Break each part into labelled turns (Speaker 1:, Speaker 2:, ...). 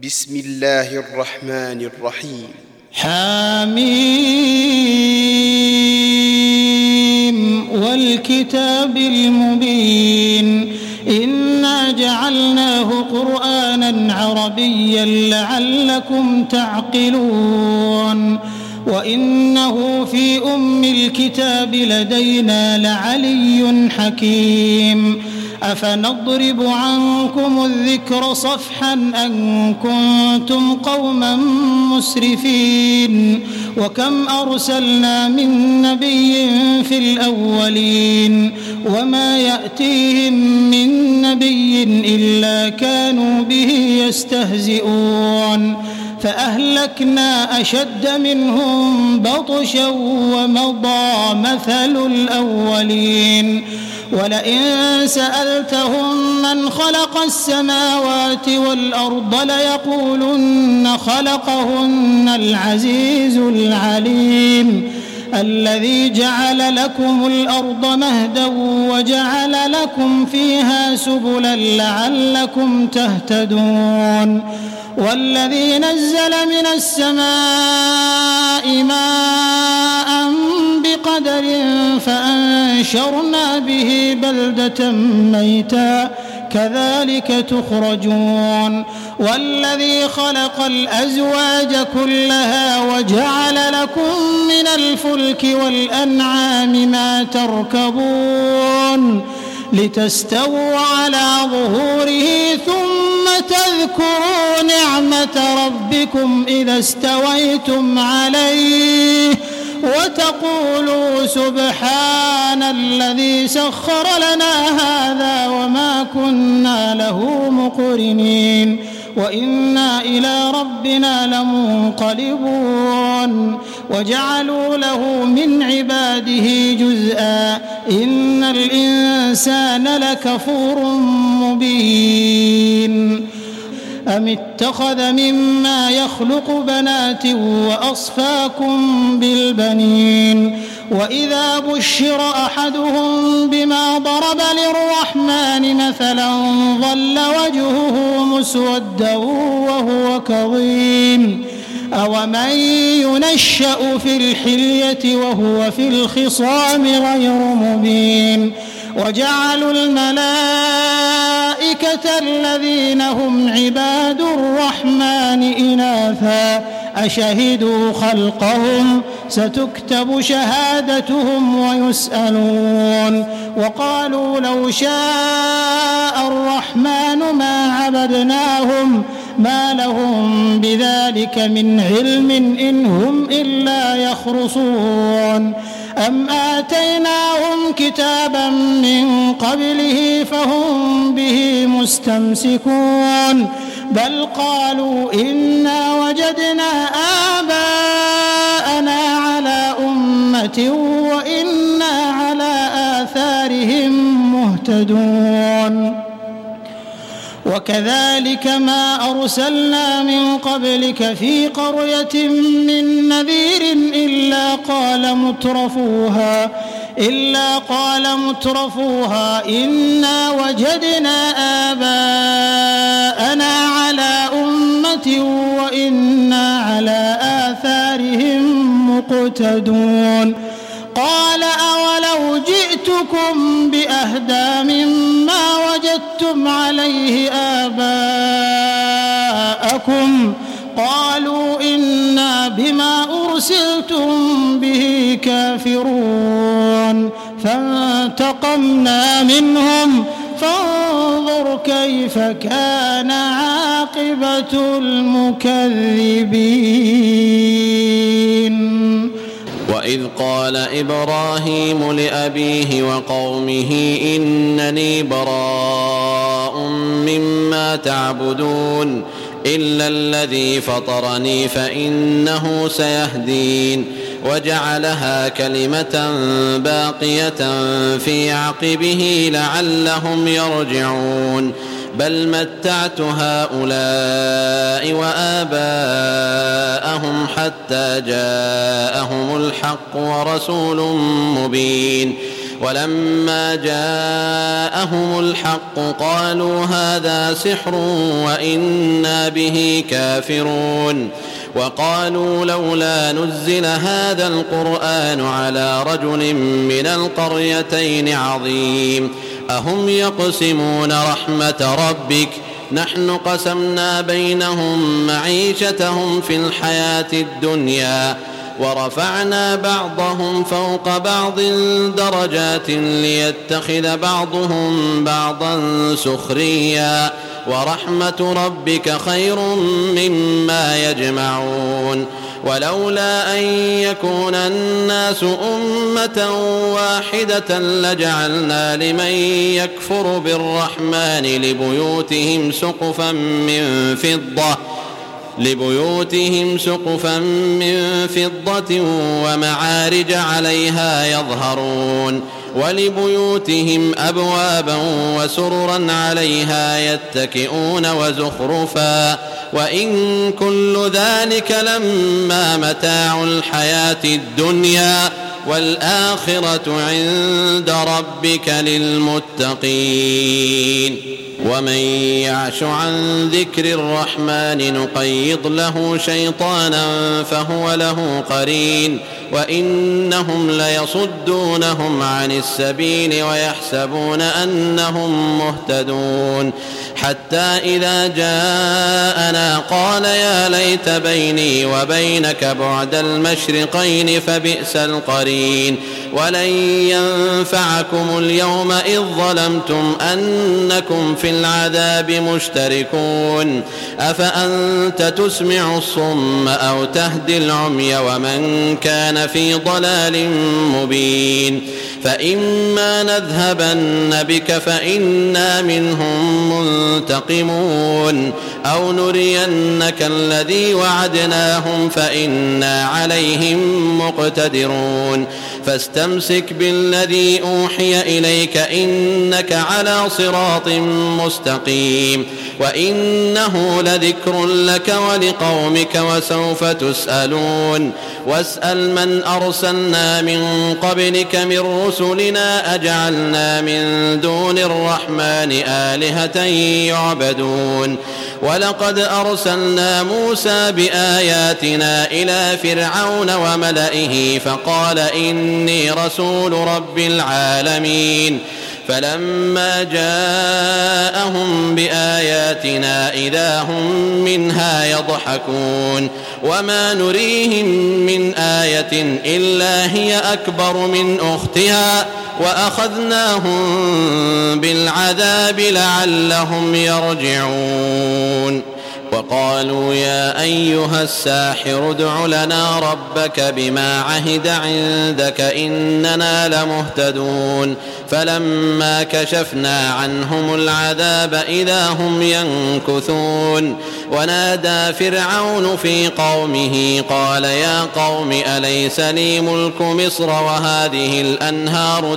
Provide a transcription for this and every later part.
Speaker 1: بسم الله الرحمن الرحيم.
Speaker 2: حميم والكتاب المبين إنا جعلناه قرآنا عربيا لعلكم تعقلون وإنه في أم الكتاب لدينا لعلي حكيم أفنضرب عنكم الذكر صفحا أن كنتم قوما مسرفين وكم أرسلنا من نبي في الأولين وما يأتيهم من نبي إلا كانوا به يستهزئون فأهلكنا أشد منهم بطشا ومضى مثل الأولين ولئن سألتهم من خلق السماوات والأرض ليقولن خلقهن العزيز العليم الذي جعل لكم الأرض مهدا وجعل لكم فيها سبلا لعلكم تهتدون والذي نزل من السماء ماء بقدر فأنشرنا به بلدة ميتا كذلك تخرجون والذي خلق الأزواج كلها وجعل لكم من الفلك والأنعام ما تركبون لتستووا على ظهوره ثم تذكروا نعمة ربكم إذا استويتم عليه وتقولوا سبحان الذي سخر لنا هذا وما كنا له مقرنين وإنا إلى ربنا لمنقلبون وجعلوا له من عباده جزءا إن الإنسان لكفور مبين أم اتخذ مما يخلق بنات وأصفاكم بالبنين وإذا بشر أحدهم بما ضرب للرحمن مثلا ظل وجهه مسودا وهو كظيم أومن ينشأ في الحلية وهو في الخصام غير مبين وجعلوا الملائكة الذين هم عباد الرحمن إناثا أشهدوا خلقهم ستكتب شهادتهم ويسألون وقالوا لو شاء الرحمن ما عبدناهم ما لهم بذلك من علم إن هم إلا يخرصون أم آتيناهم كتابا من قبله فهم به مستمسكون بل قالوا إنا وجدنا آباءنا على أمة وإنا على آثارهم مهتدون وكذلك ما أرسلنا من قبلك في قرية من نذير إلا قال مترفوها إنا وجدنا آباءنا على أمة وإنا على آثارهم مقتدون قال أولو جئتكم بأهدى مما وجدتم عليه آباءكم قالوا إنا بما أرسلتم به كافرون فانتقمنا منهم فانظر كيف كان عاقبة المكذبين
Speaker 3: وإذ قال إبراهيم لأبيه وقومه إنني براء مما تعبدون إلا الذي فطرني فإنه سيهدين وجعلها كلمة باقية في عقبه لعلهم يرجعون بل متعت هؤلاء وآباءهم حتى جاءهم الحق ورسول مبين ولما جاءهم الحق قالوا هذا سحر وإنا به كافرون وقالوا لولا نزل هذا القرآن على رجل من القريتين عظيم أهم يقسمون رحمة ربك نحن قسمنا بينهم معيشتهم في الحياة الدنيا ورفعنا بعضهم فوق بعض درجات ليتخذ بعضهم بعضا سخريا ورحمة ربك خير مما يجمعون ولولا أن يكون الناس أمة واحدة لجعلنا لمن يكفر بالرحمن لبيوتهم سقفا من فضة ومعارج عليها يظهرون ولبيوتهم أبوابا وسررا عليها يتكئون وزخرفا وإن كل ذلك لما متاع الحياة الدنيا والآخرة عند ربك للمتقين ومن يعش عن ذكر الرحمن نقيض له شيطانا فهو له قرين وإنهم ليصدونهم عن السبيل ويحسبون أنهم مهتدون حتى إذا جاءنا قال يا ليت بيني وبينك بعد المشرقين فبئس القرين ولن ينفعكم اليوم إذ ظلمتم أنكم في العذاب مشتركون أفأنت تسمع الصم أو تهدي العمي ومن كان في ضلال مبين فإما نذهبن بك فإنا منهم منتقمون أو نرينك الذي وعدناهم فإنا عليهم مقتدرون فاستمسك بالذي أوحي إليك إنك على صراط مستقيم وإنه لذكر لك ولقومك وسوف تسألون واسأل من أرسلنا من قبلك من رسلنا أجعلنا من دون الرحمن آلهة يعبدون ولقد أرسلنا موسى بآياتنا إلى فرعون وملئه فقال إني رسول رب العالمين فلما جاءهم بآياتنا إذا هم منها يضحكون وما نريهم من آية إلا هي أكبر من أختها وأخذناهم بالعذاب لعلهم يرجعون وقالوا يا أيها الساحر ادع لنا ربك بما عهد عندك إننا لمهتدون فلما كشفنا عنهم العذاب إذا هم ينكثون ونادى فرعون في قومه قال يا قوم أليس لي ملك مصر وهذه الأنهار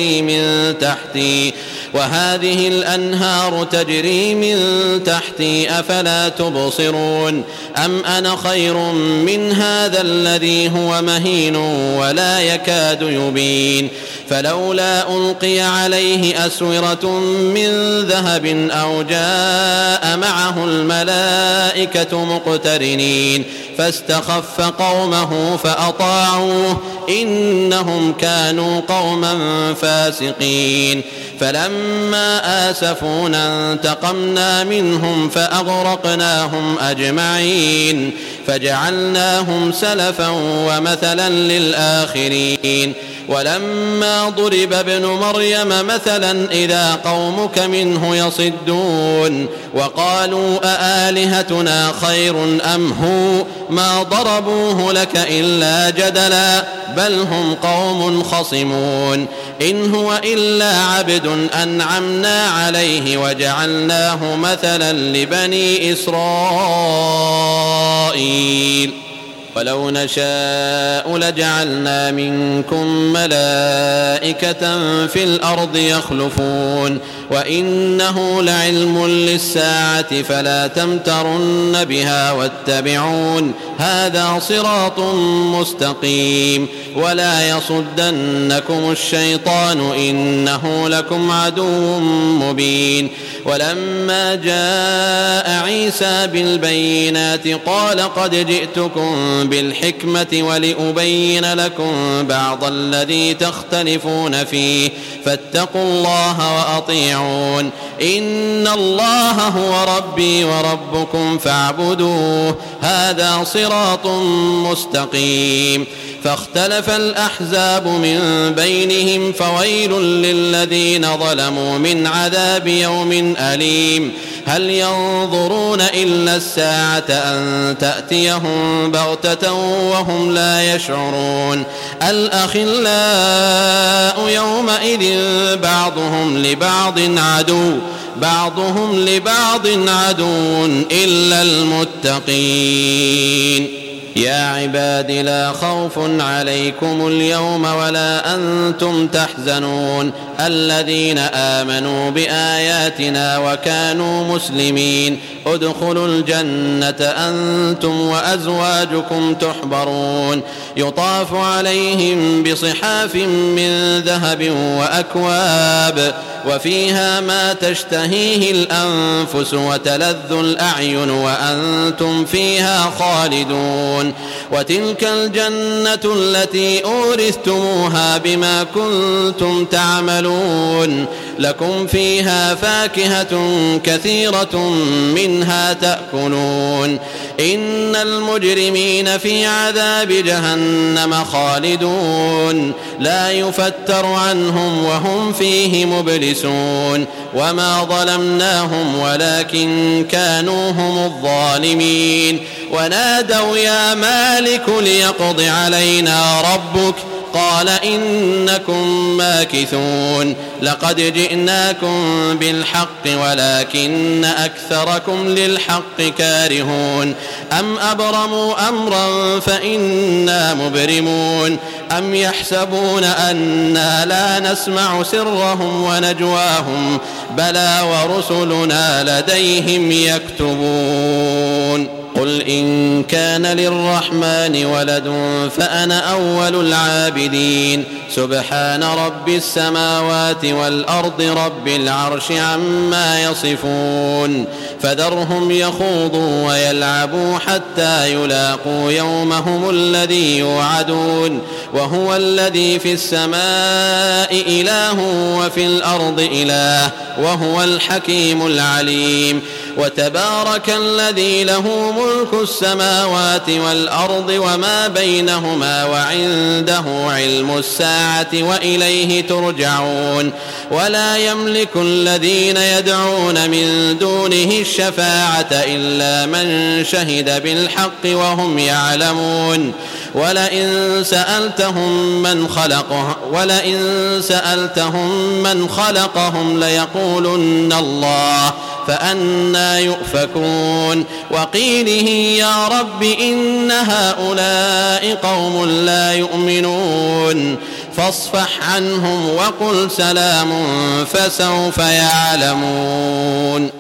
Speaker 3: تجري من تحتي أفلا تبصرون أم أنا خير من هذا الذي هو مهين ولا يكاد يبين فلولا ألقي عليه أسورة من ذهب أو جاء معه الملائكة مقترنين فاستخف قومه فأطاعوه إنهم كانوا قوما فاسقين فلما آسفونا انتقمنا منهم فأغرقناهم أجمعين فجعلناهم سلفا ومثلا للآخرين ولما ضرب ابن مريم مثلا إذا قومك منه يصدون وقالوا أآلهتنا خير أم هو ما ضربوه لك إلا جدلا بل هم قوم خصمون إن هو إلا عبد أنعمنا عليه وجعلناه مثلا لبني إسرائيل ولو نشاء لجعلنا منكم ملائكة في الأرض يخلفون وإنه لعلم للساعة فلا تمترن بها واتبعون هذا صراط مستقيم ولا يصدنكم الشيطان إنه لكم عدو مبين ولما جاء عيسى بالبينات قال قد جئتكم بالحكمة ولأبين لكم بعض الذي تختلفون فيه فاتقوا الله وأطيعون إن الله هو ربي وربكم فاعبدوه هذا صراط مستقيم فاختلف الأحزاب من بينهم فويل للذين ظلموا من عذاب يوم أليم هل ينظرون إلا الساعة أن تأتيهم بغتة وهم لا يشعرون الأخلاء يومئذ بعضهم لبعض عدو إلا المتقين يا عباد لا خوف عليكم اليوم ولا أنتم تحزنون الذين آمنوا بآياتنا وكانوا مسلمين ادخلوا الجنة أنتم وأزواجكم تحبرون يطاف عليهم بصحاف من ذهب وأكواب وفيها ما تشتهيه الأنفس وتلذ الأعين وأنتم فيها خالدون وتلك الجنة التي أورثتموها بما كنتم تعملون لكم فيها فاكهة كثيرة منها تأكلون إن المجرمين في عذاب جهنم خالدون لا يفتر عنهم وهم فيه مبلسون وما ظلمناهم ولكن كانوا هم الظالمين ونادوا يا مالك ليقض علينا ربك قال إنكم ماكثون لقد جئناكم بالحق ولكن أكثركم للحق كارهون أم أبرموا أمرا فإنا مبرمون أم يحسبون أنا لا نسمع سرهم ونجواهم بلى ورسلنا لديهم يكتبون قل إن كان للرحمن ولد فأنا أول العابدين سبحان رب السماوات والأرض رب العرش عما يصفون فذرهم يخوضوا ويلعبوا حتى يلاقوا يومهم الذي يوعدون وهو الذي في السماء إله وفي الأرض إله وهو الحكيم العليم وتبارك الذي له ملك السماوات والأرض وما بينهما وعنده علم الساعة وإليه ترجعون ولا يملك الذين يدعون من دونه الشفاعة إلا من شهد بالحق وهم يعلمون ولئن سألتهم من خلقهم ليقولن الله فأنى يؤفكون وقيله يا رب إن هؤلاء قوم لا يؤمنون فاصفح عنهم وقل سلام فسوف يعلمون